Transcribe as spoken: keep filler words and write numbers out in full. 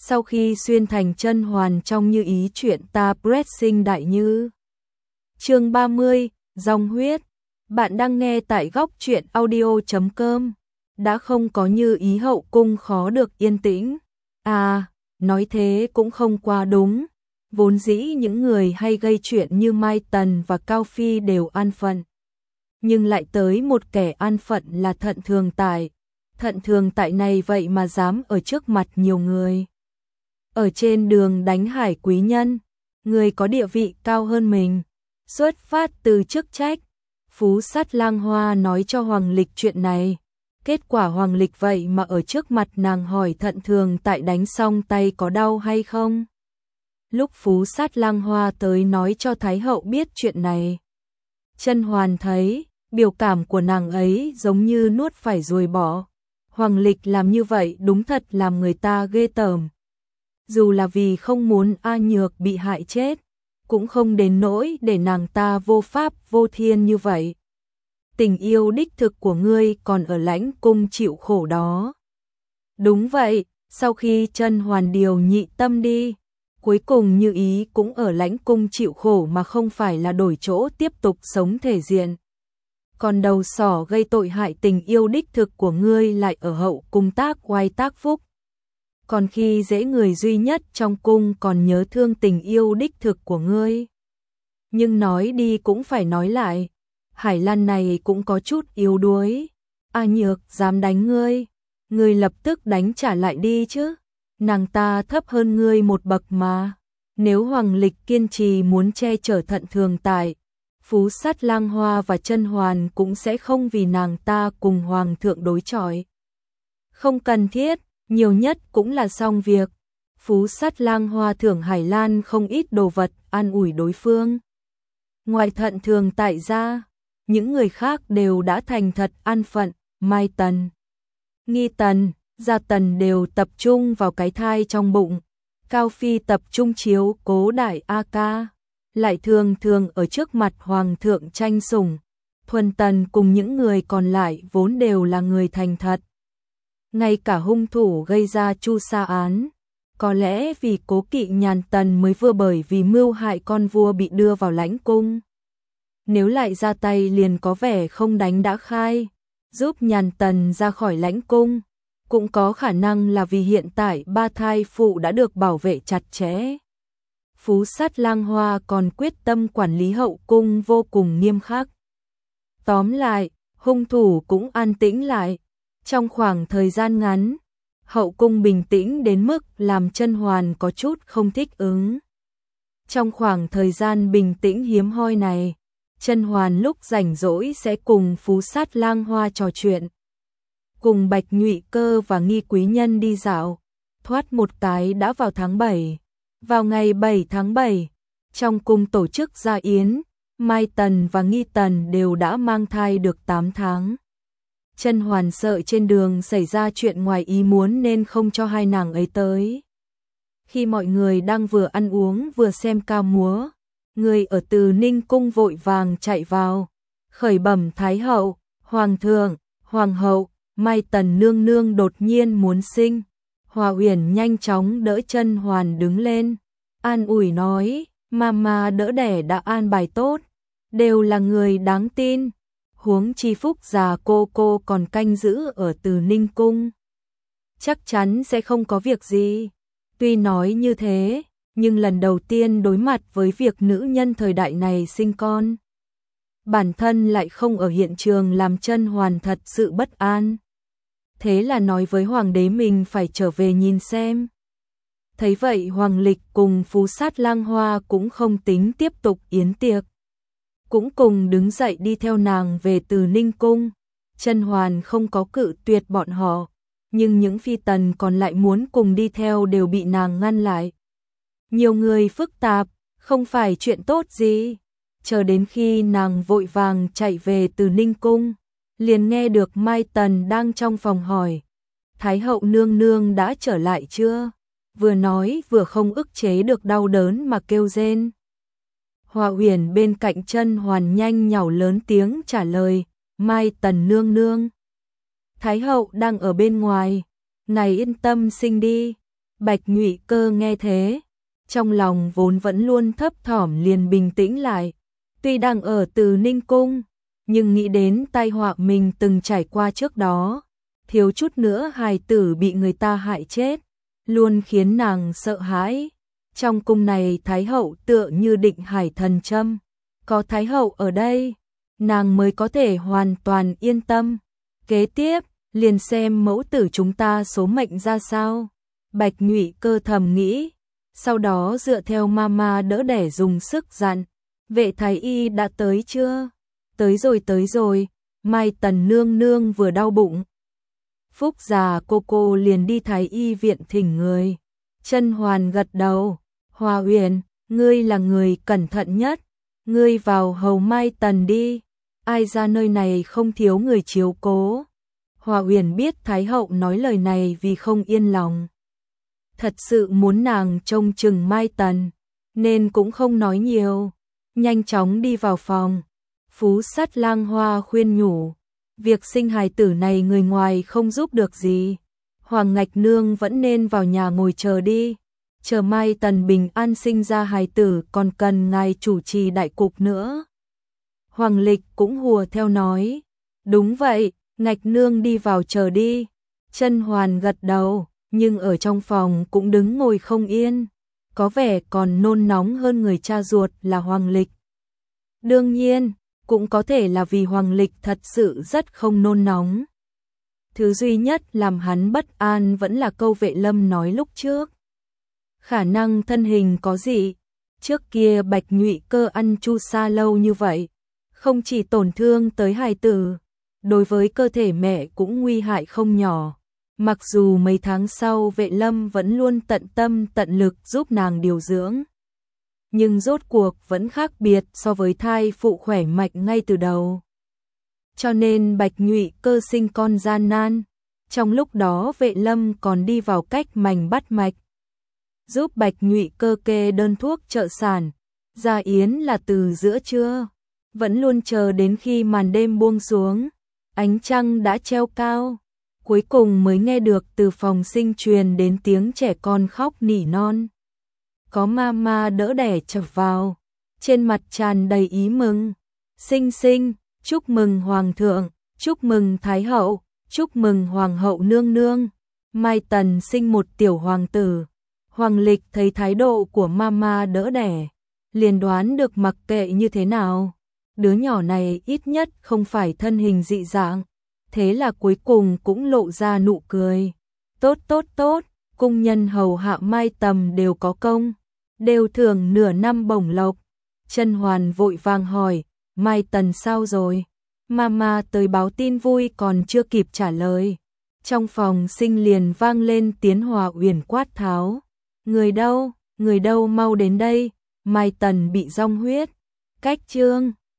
Sau khi xuyên thành chân hoàn trong Như Ý chuyện ta pressing đại như. Chương ba mươi, dòng huyết. Bạn đang nghe tại góc truyện audio chấm com. Đã không có Như Ý hậu cung khó được yên tĩnh. À, nói thế cũng không quá đúng. Vốn dĩ những người hay gây chuyện như Mai Tần và Cao Phi đều an phận. Nhưng lại tới một kẻ an phận là Thận Thường Tại. Thận Thường Tại này vậy mà dám ở trước mặt nhiều người. Ở trên đường đánh hải quý nhân, người có địa vị cao hơn mình. Xuất phát từ chức trách, Phú Sát Lang Hoa nói cho Hoàng Lịch chuyện này. Kết quả Hoàng Lịch vậy mà ở trước mặt nàng hỏi Thận Thường Tại đánh xong tay có đau hay không. Lúc Phú Sát Lang Hoa tới nói cho Thái Hậu biết chuyện này, Chân Hoàn thấy biểu cảm của nàng ấy giống như nuốt phải ruồi bỏ. Hoàng Lịch làm như vậy đúng thật làm người ta ghê tởm. Dù là vì không muốn A Nhược bị hại chết, cũng không đến nỗi để nàng ta vô pháp vô thiên như vậy. Tình yêu đích thực của ngươi còn ở lãnh cung chịu khổ đó. Đúng vậy, sau khi Chân Hoàn điều nhị tâm đi, cuối cùng Như Ý cũng ở lãnh cung chịu khổ mà không phải là đổi chỗ tiếp tục sống thể diện. Còn đầu sỏ gây tội hại tình yêu đích thực của ngươi lại ở hậu cung tác oai tác phúc. Còn khi dễ người duy nhất trong cung còn nhớ thương tình yêu đích thực của ngươi. Nhưng nói đi cũng phải nói lại, Hải Lan này cũng có chút yếu đuối. A Nhược dám đánh ngươi, ngươi lập tức đánh trả lại đi chứ. Nàng ta thấp hơn ngươi một bậc mà. Nếu Hoàng Lịch kiên trì muốn che chở Thận Thường Tại, Phú Sát Lang Hoa và Chân Hoàn cũng sẽ không vì nàng ta cùng Hoàng thượng đối chọi. Không cần thiết, nhiều nhất cũng là xong việc. Phú Sát Lang Hoa thưởng Hải Lan không ít đồ vật an ủi đối phương. Ngoài Thận Thường Tại ra, những người khác đều đã thành thật an phận. Mai Tần, Nghi Tần, Gia Tần đều tập trung vào cái thai trong bụng. Cao Phi tập trung chiếu cố đại A Ca, lại thường thường ở trước mặt Hoàng thượng tranh sủng. Thuần Tần cùng những người còn lại vốn đều là người thành thật. Ngay cả hung thủ gây ra Chu Sa án, có lẽ vì cố kỵ Nhàn Tần mới vừa bởi vì mưu hại con vua bị đưa vào lãnh cung. Nếu lại ra tay liền có vẻ không đánh đã khai, giúp Nhàn Tần ra khỏi lãnh cung. Cũng có khả năng là vì hiện tại ba thai phụ đã được bảo vệ chặt chẽ. Phú Sát Lang Hoa còn quyết tâm quản lý hậu cung vô cùng nghiêm khắc. Tóm lại, hung thủ cũng an tĩnh lại. Trong khoảng thời gian ngắn, hậu cung bình tĩnh đến mức làm Chân Hoàn có chút không thích ứng. Trong khoảng thời gian bình tĩnh hiếm hoi này, Chân Hoàn lúc rảnh rỗi sẽ cùng Phú Sát Lang Hoa trò chuyện. Cùng Bạch Nhụy Cơ và Nghi Quý Nhân đi dạo, thoát một cái đã vào tháng bảy. Vào ngày bảy tháng bảy, trong cung tổ chức gia yến, Mai Tần và Nghi Tần đều đã mang thai được tám tháng. Chân Hoàn sợ trên đường xảy ra chuyện ngoài ý muốn nên không cho hai nàng ấy tới. Khi mọi người đang vừa ăn uống vừa xem ca múa, người ở Từ Ninh cung vội vàng chạy vào, khởi bẩm Thái Hậu, Hoàng thượng, Hoàng hậu, Mai Tần nương nương đột nhiên muốn sinh. Hòa Uyển nhanh chóng đỡ Chân Hoàn đứng lên, an ủi nói, mama đỡ đẻ đã an bài tốt, đều là người đáng tin. Huống chi Phúc già cô cô còn canh giữ ở Từ Ninh cung, chắc chắn sẽ không có việc gì. Tuy nói như thế, nhưng lần đầu tiên đối mặt với việc nữ nhân thời đại này sinh con, bản thân lại không ở hiện trường làm Chân Hoàn thật sự bất an. Thế là nói với Hoàng đế mình phải trở về nhìn xem. Thấy vậy Hoàng Lịch cùng Phú Sát Lang Hoa cũng không tính tiếp tục yến tiệc, cũng cùng đứng dậy đi theo nàng về Từ Ninh cung. Chân Hoàn không có cự tuyệt bọn họ, nhưng những phi tần còn lại muốn cùng đi theo đều bị nàng ngăn lại. Nhiều người phức tạp, không phải chuyện tốt gì. Chờ đến khi nàng vội vàng chạy về Từ Ninh cung, liền nghe được Mai Tần đang trong phòng hỏi, Thái Hậu nương nương đã trở lại chưa? Vừa nói vừa không ức chế được đau đớn mà kêu rên. Hòa Uyển bên cạnh Chân Hoàn nhanh nhảu lớn tiếng trả lời, Mai Tần nương nương, Thái Hậu đang ở bên ngoài, ngài yên tâm sinh đi. Bạch Nhụy Cơ nghe thế, trong lòng vốn vẫn luôn thấp thỏm liền bình tĩnh lại. Tuy đang ở Từ Ninh Cung, nhưng nghĩ đến tai họa mình từng trải qua trước đó, thiếu chút nữa hài tử bị người ta hại chết, luôn khiến nàng sợ hãi. Trong cung này Thái hậu tựa như định hải thần châm, có Thái hậu ở đây, nàng mới có thể hoàn toàn yên tâm. Kế tiếp, liền xem mẫu tử chúng ta số mệnh ra sao. Bạch Nhụy Cơ thầm nghĩ, sau đó dựa theo mama đỡ đẻ dùng sức dặn, vệ thái y đã tới chưa? Tới rồi tới rồi, Mai Tần nương nương vừa đau bụng. Phúc già cô cô liền đi thái y viện thỉnh người. Chân Hoàn gật đầu, Hoa Huyền, ngươi là người cẩn thận nhất, ngươi vào hầu Mai Tần đi, ai ra nơi này không thiếu người chiếu cố. Hoa Huyền biết Thái hậu nói lời này vì không yên lòng, thật sự muốn nàng trông chừng Mai Tần, nên cũng không nói nhiều, nhanh chóng đi vào phòng. Phú Sắt Lang Hoa khuyên nhủ, việc sinh hài tử này người ngoài không giúp được gì, Hoàng Ngạch Nương vẫn nên vào nhà ngồi chờ đi, chờ Mai Tần bình an sinh ra hài tử còn cần ngài chủ trì đại cục nữa. Hoàng Lịch cũng hùa theo nói, đúng vậy, Ngạch Nương đi vào chờ đi. Chân Hoàn gật đầu, nhưng ở trong phòng cũng đứng ngồi không yên, có vẻ còn nôn nóng hơn người cha ruột là Hoàng Lịch. Đương nhiên, cũng có thể là vì Hoàng Lịch thật sự rất không nôn nóng. Thứ duy nhất làm hắn bất an vẫn là câu Vệ Lâm nói lúc trước. Khả năng thân hình có gì, trước kia Bạch Nhụy Cơ ăn chu sa lâu như vậy, không chỉ tổn thương tới hài tử, đối với cơ thể mẹ cũng nguy hại không nhỏ. Mặc dù mấy tháng sau Vệ Lâm vẫn luôn tận tâm tận lực giúp nàng điều dưỡng, nhưng rốt cuộc vẫn khác biệt so với thai phụ khỏe mạnh ngay từ đầu. Cho nên Bạch Nhụy Cơ sinh con gian nan, trong lúc đó Vệ Lâm còn đi vào cách mành bắt mạch, giúp Bạch Nhụy Cơ kê đơn thuốc trợ sản. Gia yến là từ giữa trưa, vẫn luôn chờ đến khi màn đêm buông xuống, ánh trăng đã treo cao, cuối cùng mới nghe được từ phòng sinh truyền đến tiếng trẻ con khóc nỉ non. Có mama đỡ đẻ chập vào, trên mặt tràn đầy ý mừng. Sinh sinh, chúc mừng Hoàng thượng, chúc mừng Thái hậu, chúc mừng Hoàng hậu nương nương. Mai Tần sinh một tiểu hoàng tử. Hoàng Lịch thấy thái độ của mama đỡ đẻ, liền đoán được mặc kệ như thế nào, đứa nhỏ này ít nhất không phải thân hình dị dạng, thế là cuối cùng cũng lộ ra nụ cười. Tốt tốt tốt, cung nhân hầu hạ Mai Tầm đều có công, đều thưởng nửa năm bổng lộc. Chân Hoàn vội vàng hỏi, Mai Tần sao rồi? Mama tới báo tin vui còn chưa kịp trả lời, trong phòng sinh liền vang lên tiếng Hòa Uyển quát tháo. Người đâu, người đâu mau đến đây, Mai Tần bị rong huyết. Cách chương